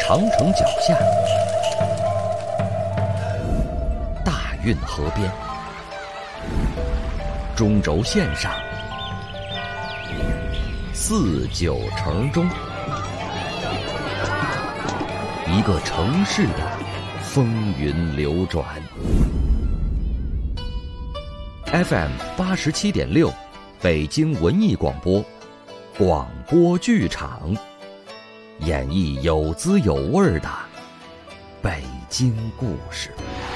长城脚下，大运河边，中轴线上，四九城中，一个城市的风云流转。FM 87.6，北京文艺广播，广播剧场，演绎有滋有味的北京故事。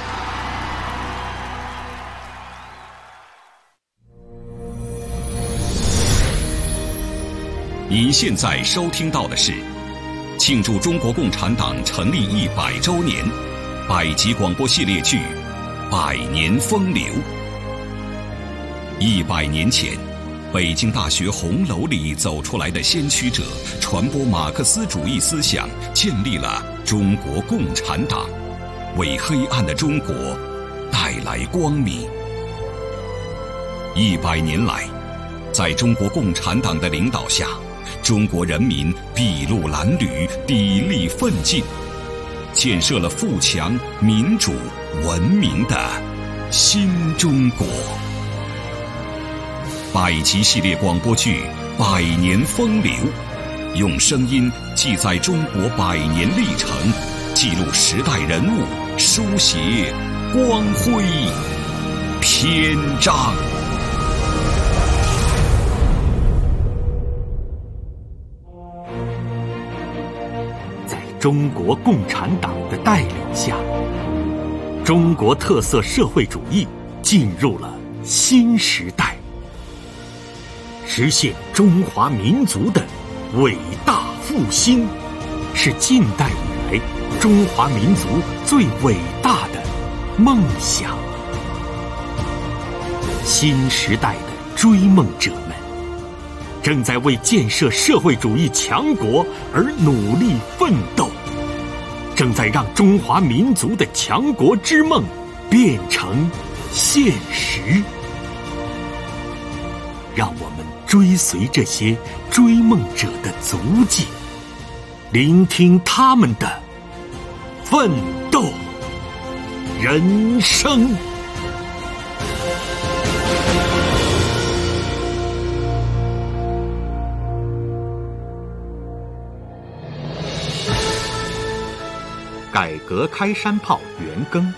您现在收听到的是庆祝中国共产党成立100周年百集广播系列剧《百年风流》。100年前，北京大学红楼里走出来的先驱者，传播马克思主义思想，建立了中国共产党，为黑暗的中国带来光明。100年来，在中国共产党的领导下，中国人民筚路蓝缕，砥砺奋进，建设了富强、民主、文明的新中国。百集系列广播剧《百年风流》，用声音记载中国100年历程，记录时代人物，书写光辉篇章。 在中国共产党的带领下，中国特色社会主义进入了新时代，实现中华民族的伟大复兴，是近代以来中华民族最伟大的梦想。新时代的追梦者们正在为建设社会主义强国而努力奋斗，正在让中华民族的强国之梦变成现实。让我们追随这些追梦者的足迹，聆听他们的奋斗人生。改革开山炮元庚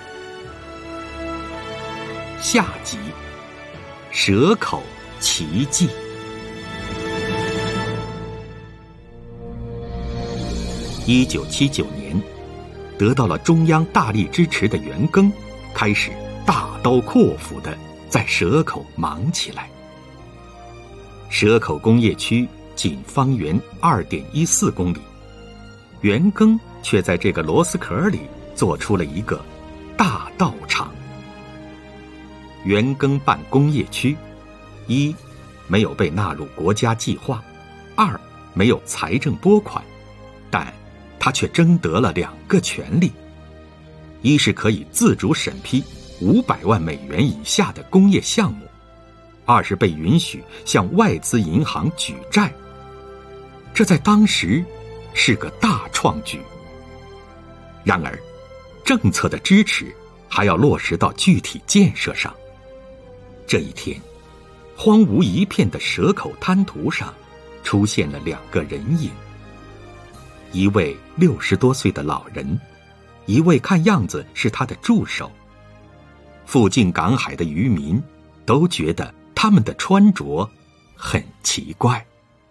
下集，蛇口奇迹。1979年，得到了中央大力支持的元庚开始大刀阔斧地在蛇口忙起来。蛇口工业区仅方圆2.14公里，元庚却在这个螺丝壳里做出了一个大道场。元庚办工业区，一没有被纳入国家计划，二没有财政拨款，但他却争得了2个权利：一是可以自主审批500万美元以下的工业项目，二是被允许向外资银行举债。这在当时是个大创举。然而，政策的支持还要落实到具体建设上。这一天，荒芜一片的蛇口滩涂上出现了2个人影，一位60多岁的老人，一位看样子是他的助手。附近港海的渔民都觉得他们的穿着很奇怪。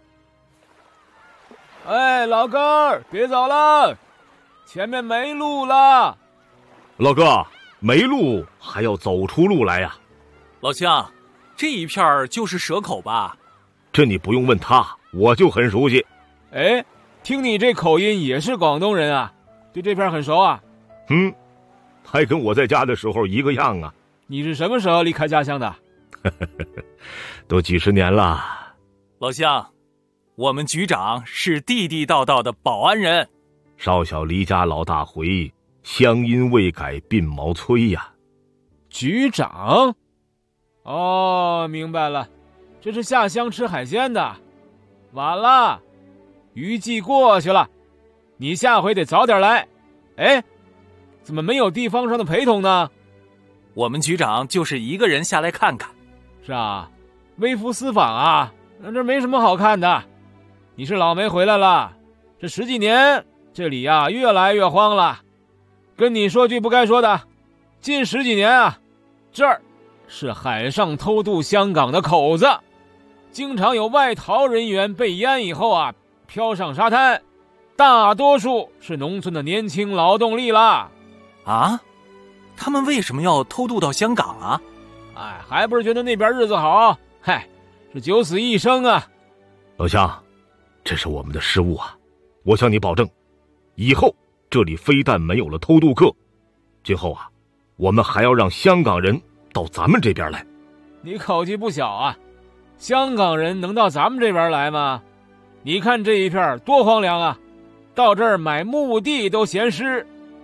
哎，老哥儿，别走了，前面没路了。 老哥，没路还要走出路来呀。 老乡，这一片就是蛇口吧？ 这你不用问他，我就很熟悉。 哎，听你这口音也是广东人啊，对这片很熟啊？ 还跟我在家的时候一个样啊。 你是什么时候离开家乡的？ 都几十年了。 老乡，我们局长是地地道道的保安人。 少小离家老大回，乡音未改鬓毛衰呀。 局长？哦，明白了，这是下乡吃海鲜的。晚了，渔季过去了， 你下回得早点来。哎，怎么没有地方上的陪同呢？ 我们局长就是一个人下来看看。 是啊，微服私访啊，这没什么好看的。你是老没回来了，这10几年这里啊越来越荒了。跟你说句不该说的，近10几年啊，这儿是海上偷渡香港的口子，经常有外逃人员被淹以后啊漂上沙滩，大多数是农村的年轻劳动力啦。 啊？他们为什么要偷渡到香港啊？ 哎，还不是觉得那边日子好？嗨，是九死一生啊！ 老乡，这是我们的失误啊！我向你保证，以后这里非但没有了偷渡客，今后啊，我们还要让香港人到咱们这边来。 你口气不小啊！香港人能到咱们这边来吗？你看这一片多荒凉啊，到这儿买墓地都嫌湿。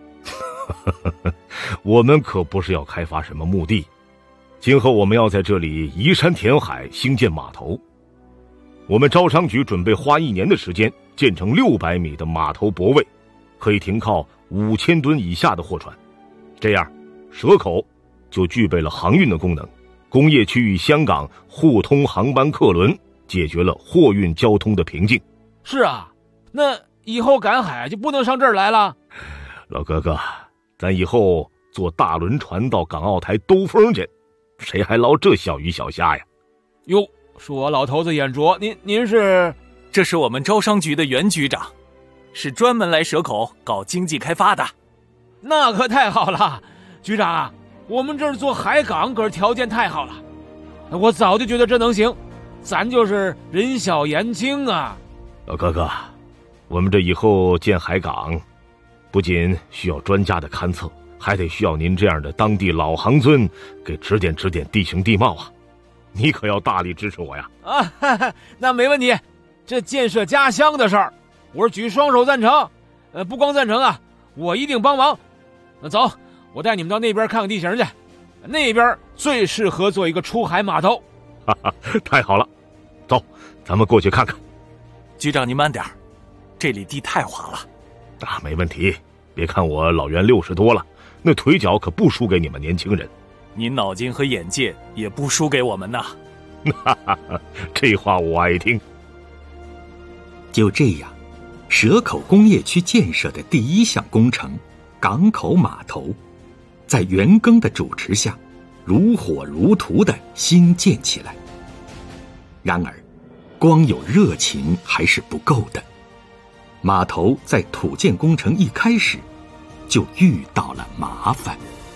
我们可不是要开发什么墓地，今后我们要在这里移山填海，兴建码头。我们招商局准备花1年的时间建成600米的码头泊位，可以停靠5000吨以下的货船。这样，蛇口就具备了航运的功能，工业区与香港互通航班客轮，解决了货运交通的瓶颈。 是啊，那以后赶海就不能上这儿来了？ 老哥哥，咱以后坐大轮船到港澳台兜风去，谁还捞这小鱼小虾呀？ 哟，说我老头子眼拙，您是？ 这是我们招商局的袁局长，是专门来蛇口搞经济开发的。 那可太好了，局长啊，我们这儿做海港可是条件太好了，我早就觉得这能行，咱就是人小言轻啊。 老哥哥，我们这以后建海港，不仅需要专家的勘测，还得需要您这样的当地老行尊给指点指点地形地貌啊！你可要大力支持我呀！ 啊，哈哈，那没问题。这建设家乡的事儿，我是举双手赞成。不光赞成啊，我一定帮忙。那走，我带你们到那边看看地形去，那边最适合做一个出海码头。 哈哈，太好了，走，咱们过去看看。 局长您慢点，这里地太滑了。 啊，没问题。别看我老袁60多了，那腿脚可不输给你们年轻人。 您脑筋和眼界也不输给我们呐。 哈哈，这话我爱听。 就这样，蛇口工业区建设的第1项工程港口码头，在袁庚的主持下，如火如荼地兴建起来。然而，光有热情还是不够的。码头在土建工程一开始就遇到了麻烦。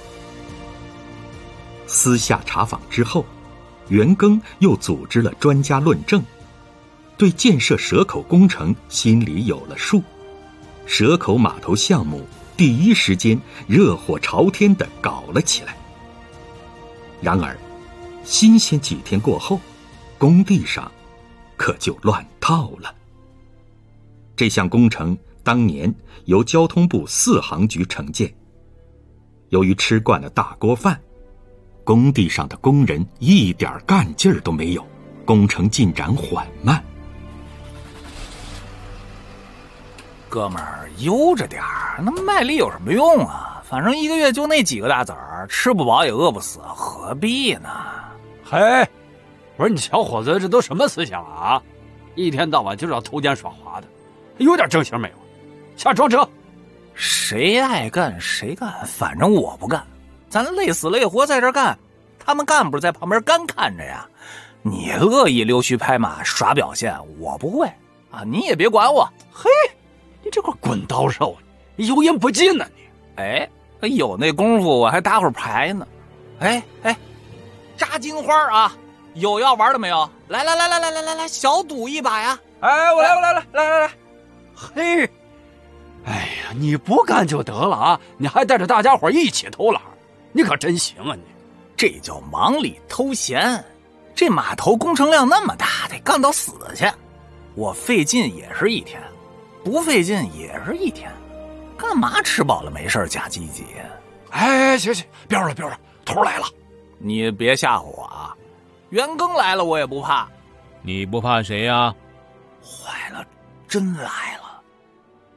私下查访之后，袁庚又组织了专家论证，对建设蛇口工程心里有了数。蛇口码头项目第一时间热火朝天地搞了起来。然而，新鲜几天过后，工地上可就乱套了。这项工程当年由交通部4航局承建，由于吃惯了大锅饭，工地上的工人一点干劲儿都没有，工程进展缓慢。 哥们儿，悠着点儿，那卖力有什么用啊？反正1个月就那几个大子儿，吃不饱也饿不死，何必呢？ 嘿，我说你小伙子，这都什么思想啊？一天到晚就知道偷奸耍滑的，有点正形没有？下装车！ 谁爱干谁干，反正我不干。咱累死累活在这干，他们干部在旁边干看着呀。你乐意溜须拍马耍表现，我不会啊，你也别管我。 嘿，你这块滚刀肉，你油盐不进呢你。 哎，有那功夫我还打会儿牌呢。哎，扎金花啊，有要玩的没有？来，小赌一把呀！ 哎，我来。嘿，哎呀，你不干就得了啊，你还带着大家伙一起偷懒，你可真行啊你！ 这叫忙里偷闲。这码头工程量那么大，得干到死去。我费劲也是1天，不费劲也是1天，干嘛吃饱了没事假积极？ 哎，行，标了，头来了。 你别吓唬我啊！袁庚来了我也不怕。 你不怕谁呀？ 坏了，真来了！头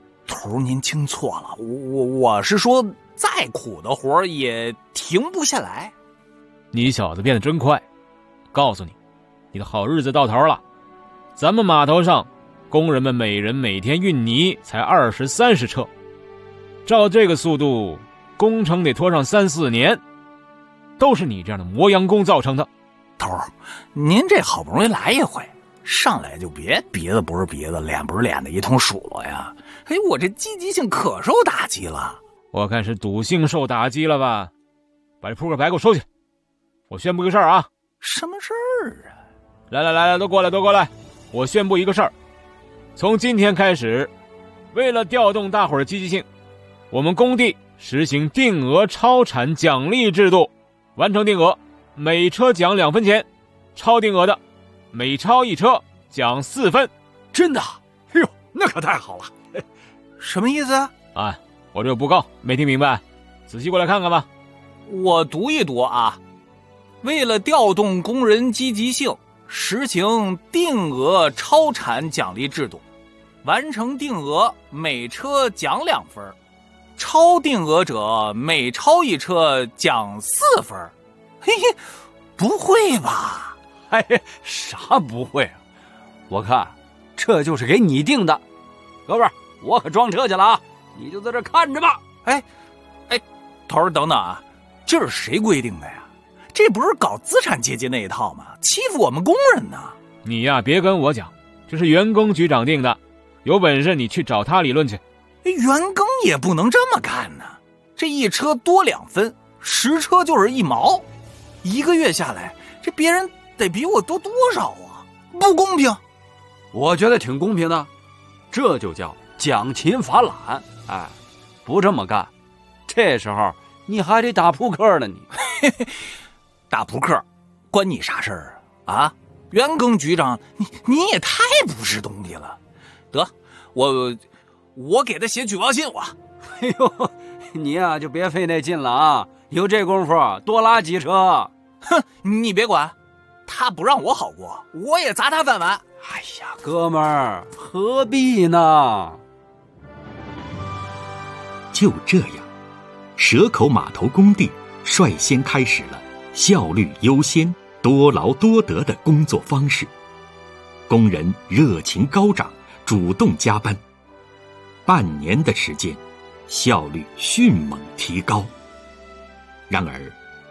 头您听错了，我是说再苦的活也停不下来。 你小子变得真快，告诉你，你的好日子到头了。咱们码头上工人们每人每天运泥才20、30车，照这个速度，工程得拖上3、4年，都是你这样的磨洋工造成的。 头儿，您这好不容易来一回，上来就别鼻子不是鼻子，脸不是脸的一通数落呀！哎，我这积极性可受打击了。 我看是赌性受打击了吧？把这扑克牌给我收起。我宣布一个事儿啊！ 什么事儿啊？ 来，都过来！我宣布一个事儿，从今天开始，为了调动大伙儿的积极性，我们工地实行定额超产奖励制度，完成定额每车奖2分钱，超定额的每超1车奖4分。 真的？哎呦，那可太好了！ 什么意思啊？ 啊，我这有布告，没听明白，仔细过来看看吧。 我读一读啊。为了调动工人积极性，实行定额超产奖励制度，完成定额每车奖2分，超定额者每超1车奖4分。嘿嘿，不会吧？ 哎，啥不会啊？我看这就是给你定的。哥们儿，我可装车去了啊，你就在这看着吧。 哎，头儿等等啊，这是谁规定的呀？这不是搞资产阶级那一套吗？欺负我们工人呢！ 你呀，别跟我讲，这是员工局长定的，有本事你去找他理论去。 员工也不能这么干呢，这1车多2分，10车就是1毛，1个月下来，这别人得比我多多少啊？不公平！ 我觉得挺公平的，这就叫讲勤罚懒。哎，不这么干，这时候你还得打扑克呢。你打扑克关你啥事儿啊？员工局长，你也太不是东西了。得，我给他写举报信。 哎呦，你呀就别费那劲了啊！有这功夫多拉几车。 哼，你别管，他不让我好过，我也砸他饭碗。 哎呀，哥们儿，何必呢？ 就这样，蛇口码头工地率先开始了效率优先、多劳多得的工作方式，工人热情高涨，主动加班。半年的时间，效率迅猛提高。然而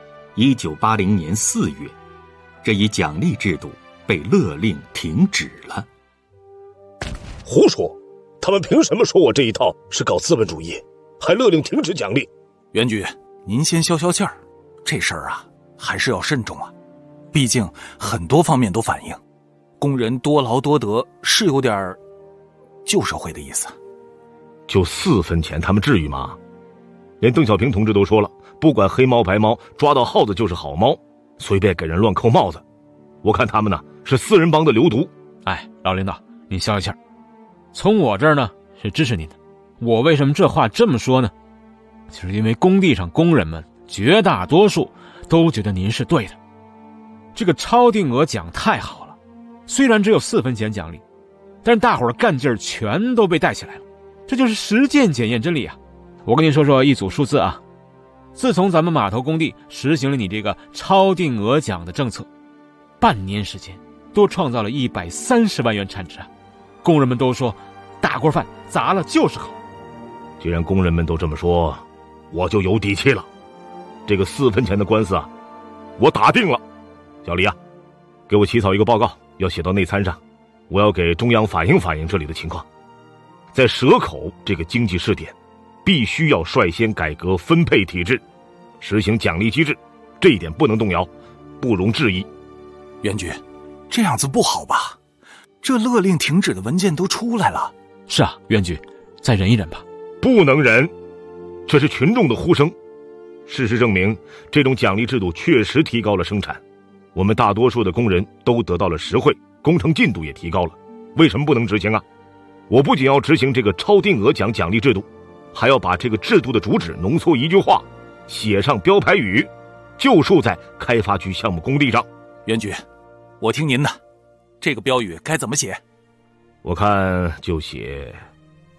，1980年4月，这一奖励制度被勒令停止了。 胡说！他们凭什么说我这一套是搞资本主义，还勒令停止奖励？ 袁局，您先消消气儿，这事儿啊，还是要慎重啊。毕竟很多方面都反映，工人多劳多得是有点旧社会的意思。 就4分钱，他们至于吗？连邓小平同志都说了，不管黑猫白猫，抓到耗子就是好猫，随便给人乱扣帽子。我看他们呢是4人帮的流毒。 哎，老领导，您消消气儿。从我这儿呢是支持您的。我为什么这话这么说呢？就是因为工地上工人们绝大多数都觉得您是对的。这个超定额奖太好了，虽然只有4分钱奖励，但是大伙儿干劲儿全都被带起来了，这就是实践检验真理啊！我跟您说说一组数字啊，自从咱们码头工地实行了你这个超定额奖的政策，半年时间多创造了130万元产值啊！工人们都说，大锅饭砸了就是好。 既然工人们都这么说，我就有底气了。这个4分钱的官司啊，我打定了。小李啊，给我起草一个报告，要写到内参上，我要给中央反映反映这里的情况。在蛇口这个经济试点，必须要率先改革分配体制，实行奖励机制，这一点不能动摇，不容置疑。 袁局，这样子不好吧？这勒令停止的文件都出来了。 是啊，袁局，再忍一忍吧。 不能忍，这是群众的呼声。事实证明，这种奖励制度确实提高了生产，我们大多数的工人都得到了实惠，工程进度也提高了。为什么不能执行啊？我不仅要执行这个超定额奖励制度，还要把这个制度的主旨浓缩一句话，写上标牌语，就竖在开发区项目工地上。 袁局，我听您的，这个标语该怎么写？ 我看就写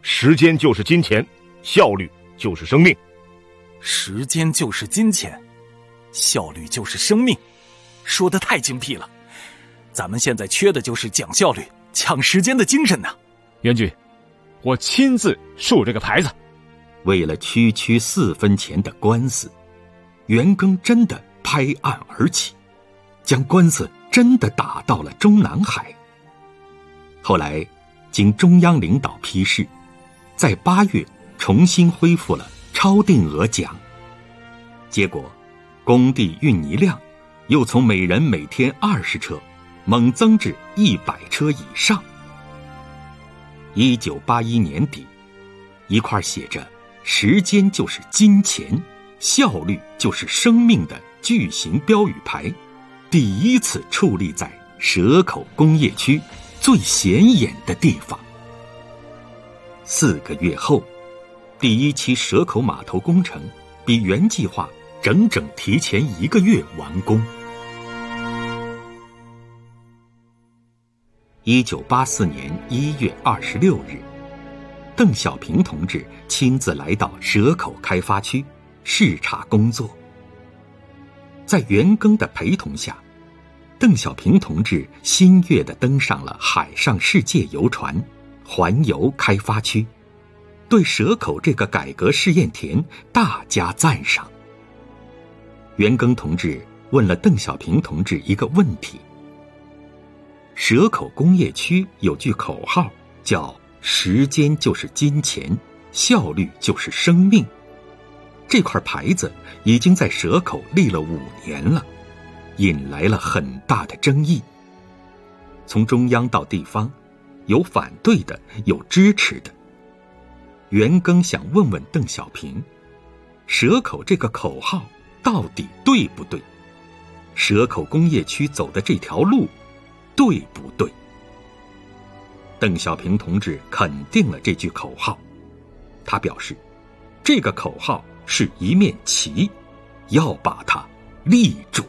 时间就是金钱，效率就是生命。 时间就是金钱，效率就是生命，说得太精辟了。咱们现在缺的就是讲效率、抢时间的精神呐。 袁局，我亲自竖这个牌子。 为了区区4分钱的官司，袁庚真的拍案而起，将官司真的打到了中南海。后来经中央领导批示，在8月重新恢复了超定额奖。结果工地运泥量又从每人每天20车猛增至100车以上。1981年底，一块写着时间就是金钱，效率就是生命的巨型标语牌第一次矗立在蛇口工业区最显眼的地方。4个月后，第1期蛇口码头工程比原计划整整提前1个月完工。1984年1月26日，邓小平同志亲自来到蛇口开发区视察工作。在袁庚的陪同下，邓小平同志欣悦地登上了海上世界游船，环游开发区，对蛇口这个改革试验田大加赞赏。袁庚同志问了邓小平同志一个问题：蛇口工业区有句口号叫时间就是金钱，效率就是生命。这块牌子已经在蛇口立了5年了，引来了很大的争议。从中央到地方，有反对的，有支持的。袁庚想问问邓小平，蛇口这个口号到底对不对？蛇口工业区走的这条路对不对？邓小平同志肯定了这句口号，他表示，这个口号是一面旗，要把它立住。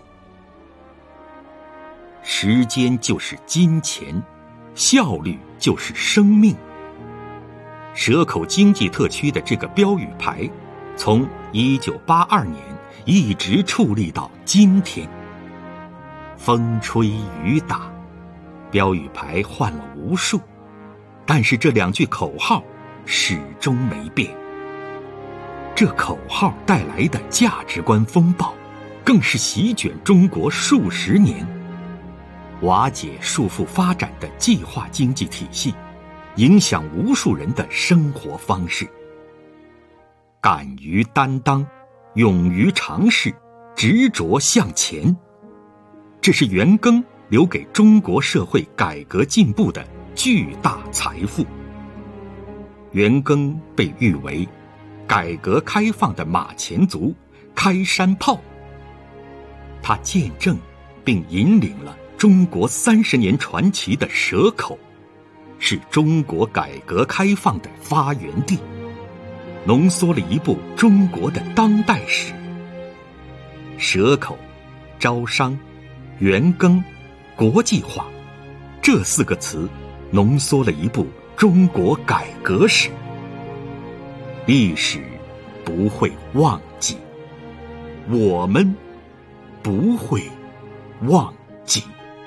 时间就是金钱，效率就是生命。蛇口经济特区的这个标语牌，从1982年一直矗立到今天。风吹雨打，标语牌换了无数，但是这2句口号始终没变。这口号带来的价值观风暴，更是席卷中国数十年，瓦解束缚发展的计划经济体系，影响无数人的生活方式。敢于担当，勇于尝试，执着向前，这是袁庚留给中国社会改革进步的巨大财富。袁庚被誉为改革开放的马前卒、开山炮。他见证并引领了中国30年传奇的蛇口，是中国改革开放的发源地，浓缩了一部中国的当代史。蛇口、招商、袁庚、国际化，这4个词浓缩了一部中国改革史。历史不会忘记，我们不会忘记。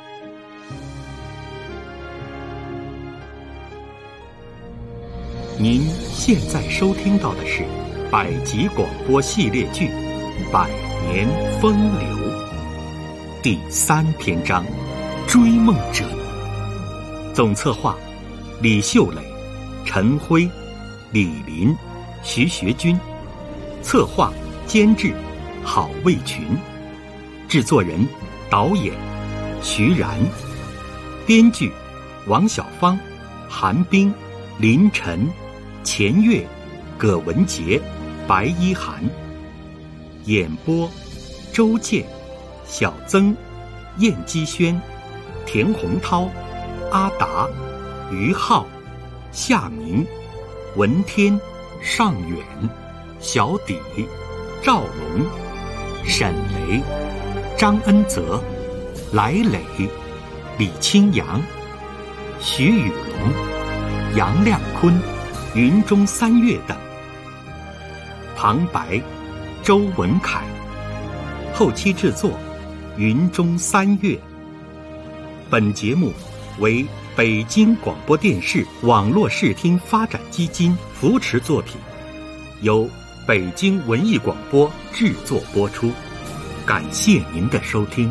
您现在收听到的是百集广播系列剧《百年风流》第3篇章《追梦者》，总策划李秀磊、陈辉、李林、徐学军，策划监制郝卫群，制作人导演徐然，编剧王小芳、韩冰、林晨、钱月、葛文杰、白一涵，演播周健、小曾、燕基轩、田洪涛、阿达、于浩、夏明、文天、尚远、小底、赵龙、沈雷、张恩泽、来磊、李清扬、徐雨龙、杨亮坤、 云中三月等。旁白周文凯，后期制作云中三月。本节目为北京广播电视网络视听发展基金扶持作品，由北京文艺广播制作播出。感谢您的收听。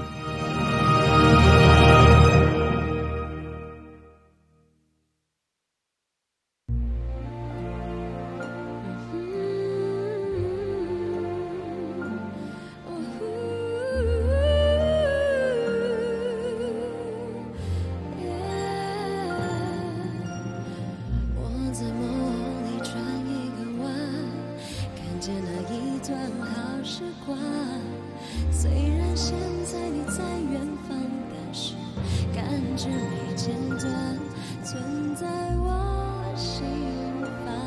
虽然现在你在远方，但是感觉没间断，存在我心房。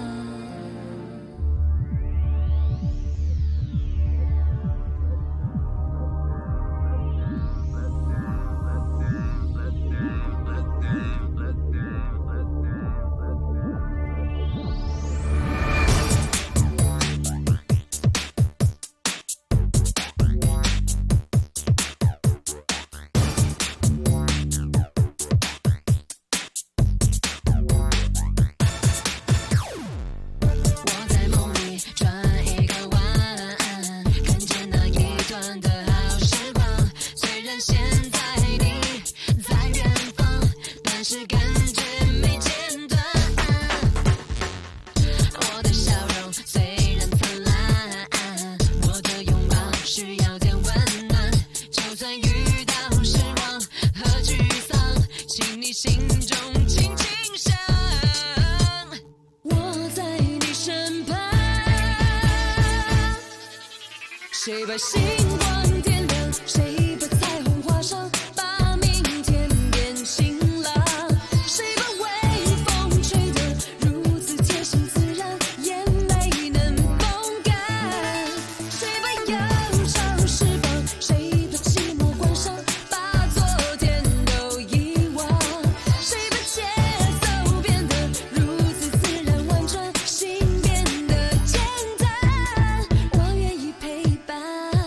谁把星光点亮？谁把彩虹画上？把明天变晴朗。谁把微风吹得如此贴心自然，眼泪能风干？谁把忧伤释放？谁把寂寞关上？把昨天都遗忘。谁把节奏变得如此自然婉转，心变得简单？我愿意陪伴。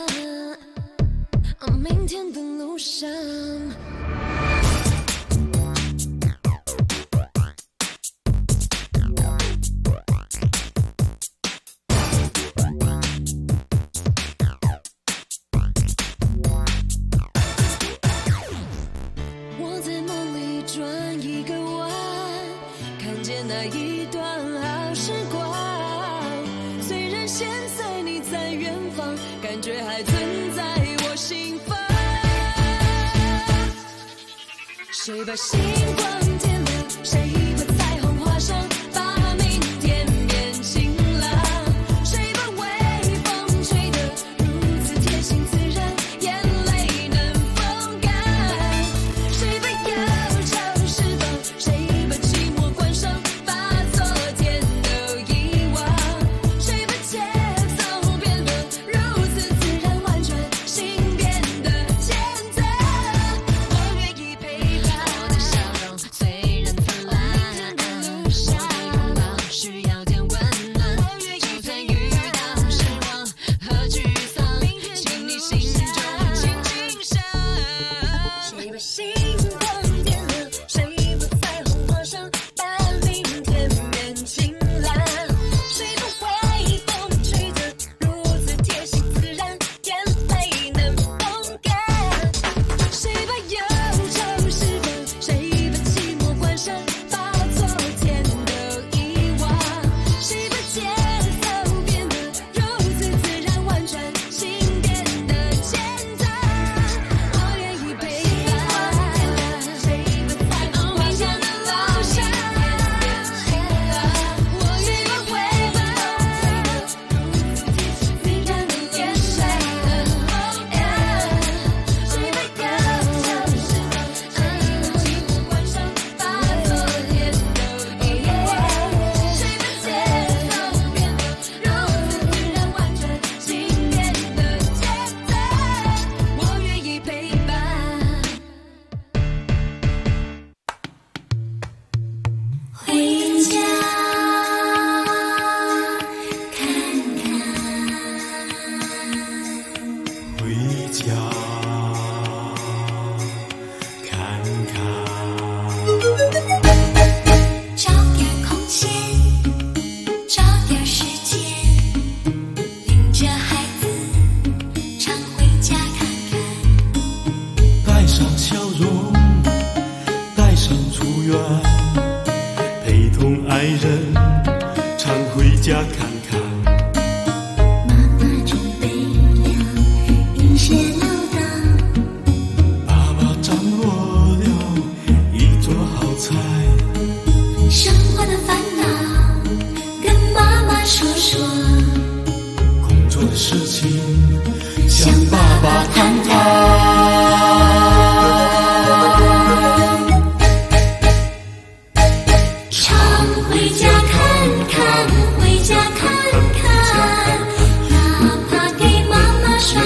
明天的路上，我在梦里转一个弯，看见那一段好时光。虽然现在你在远方，感觉还存在我心房。谁把星光点亮？谁把彩虹画上？把明天变晴朗。谁把微风吹得如此贴心自然，眼泪能风干？谁把忧愁释放？谁把寂寞关上？把昨天都遗忘。谁把节奏变得如此自然婉转，心变得简单？我愿意陪伴。我的笑容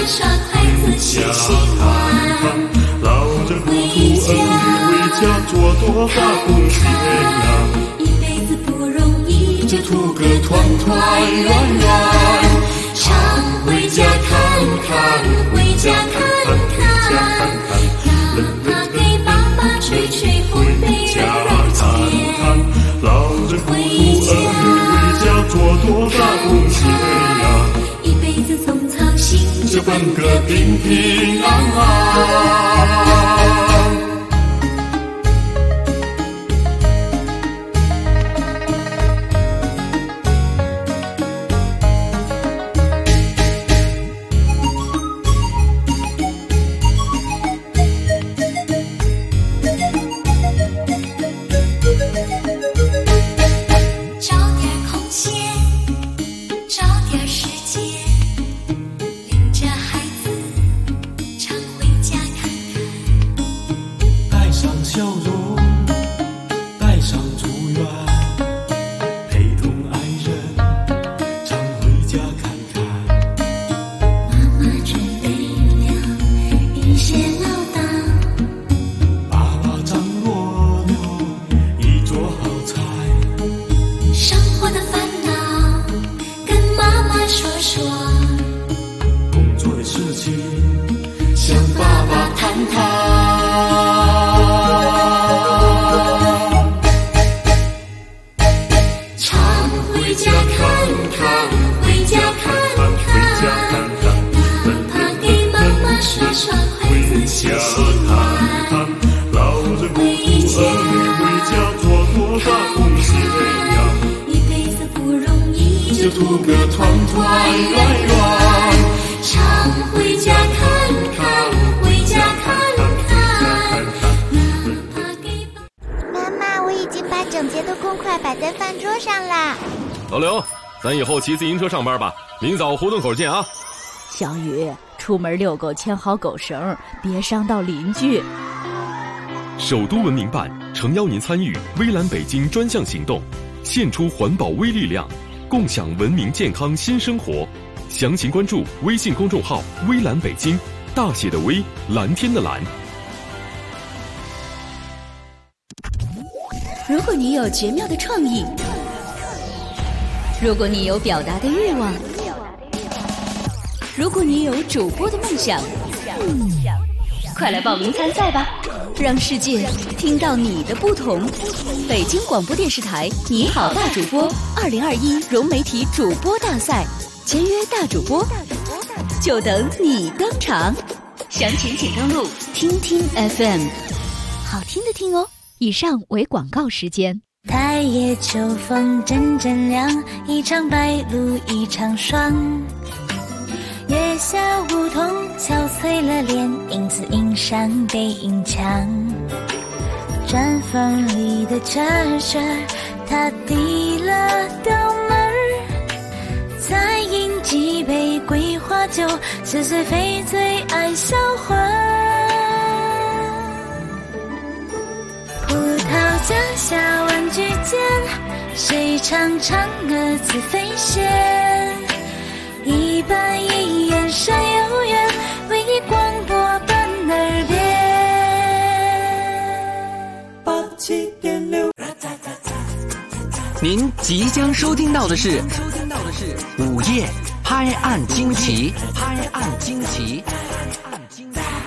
耍筷子洗洗碗， 老人糊涂儿女为家做多大贡献呀， 一辈子不容易， 就图个团团圆圆。 常回家看看，回家看看，哪怕给爸爸吹吹烘焙的肉钱。 老人糊涂儿女为家做多大贡献呀， 一辈子总操心， 就奔个平平安安。图个团团圆圆， 常回家看看，回家看看。 妈妈，我已经把整洁的公筷摆在饭桌上啦。 老刘，咱以后骑自行车上班吧，明早胡同口见啊。 小雨，出门遛狗牵好狗绳，别伤到邻居。 首都文明办诚邀您参与微蓝北京专项行动，献出环保微力量，共享文明健康新生活。详情关注微信公众号微蓝北京，大写的微，蓝天的蓝。 如果你有绝妙的创意，如果你有表达的欲望，如果你有主播的梦想，快来报名参赛吧，让世界听到你的不同。北京广播电视台你好大主播2021融媒体主播大赛，签约大主播，就等你登场。详情请登录听听 FM， 好听的听哦。 以上为广告时间。 太夜秋风阵阵凉，一场白露一场霜。月下梧桐憔悴了脸，影子映上背影墙。毡房里的茶水他递了到门儿，再饮几杯桂花酒，似水非醉爱销魂。葡萄架下玩具间，谁唱嫦娥自飞仙？一板一眼山有缘，为你广播伴耳边。87.6。 您即将收听到的是午夜拍案惊奇。